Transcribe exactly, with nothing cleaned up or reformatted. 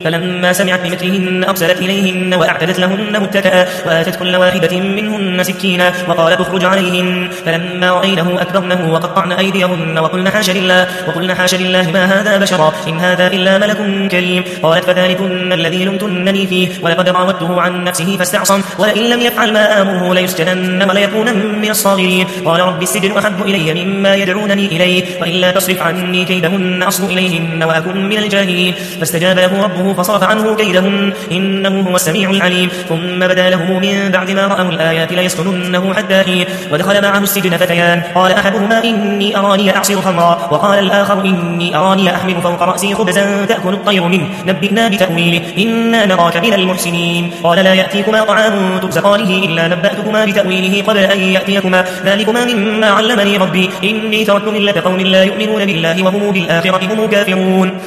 فلما سمعت بمكرهن أرسلت إليهن وأعتدت لهن متكئا وآتت كل واحدة منهن سكينا وقالت اخرج عليهن. فلما رأينه أكبرنه وقطعن أيديهن وقلن حاش لله وقلن حاش لله ما هذا بشرا إن هذا إلا ملك كريم. قالت فذلكن الذي لمتنني فيه ولقد راودته عن نفسه فاستعصم ولئن لم يفعل ما آمره ليسجنن وليكونن من الصاغرين. قال رب السجن أحب إلي مما يدعونني إليه وإلا تصرف عني كيدهن أصب إليهن وأكن من الجاهلين. فاستجاب له ربه فصرف عنه كيدهن إنه هو السميع العليم. ثم بدا له من بعد ما رأوا الآيات ليسجننه حتى حين. ودخل معه السجن فتيان قال أحدهما إني أراني أعصر خمرا وقال الآخر إني أراني أحمل فوق رأسي خبزا تأكل الطير منه نبئنا بتأويله إنا نراك من المحسنين. قال لا يأتيكما طعام ترزقانه إلا نبأتكما بتأويله قبل أن يأتيكما ذلكما مما علمني ربي إني تركت ملة قوم لا يؤمنون بالله وهم بالآخرة هم كافرون.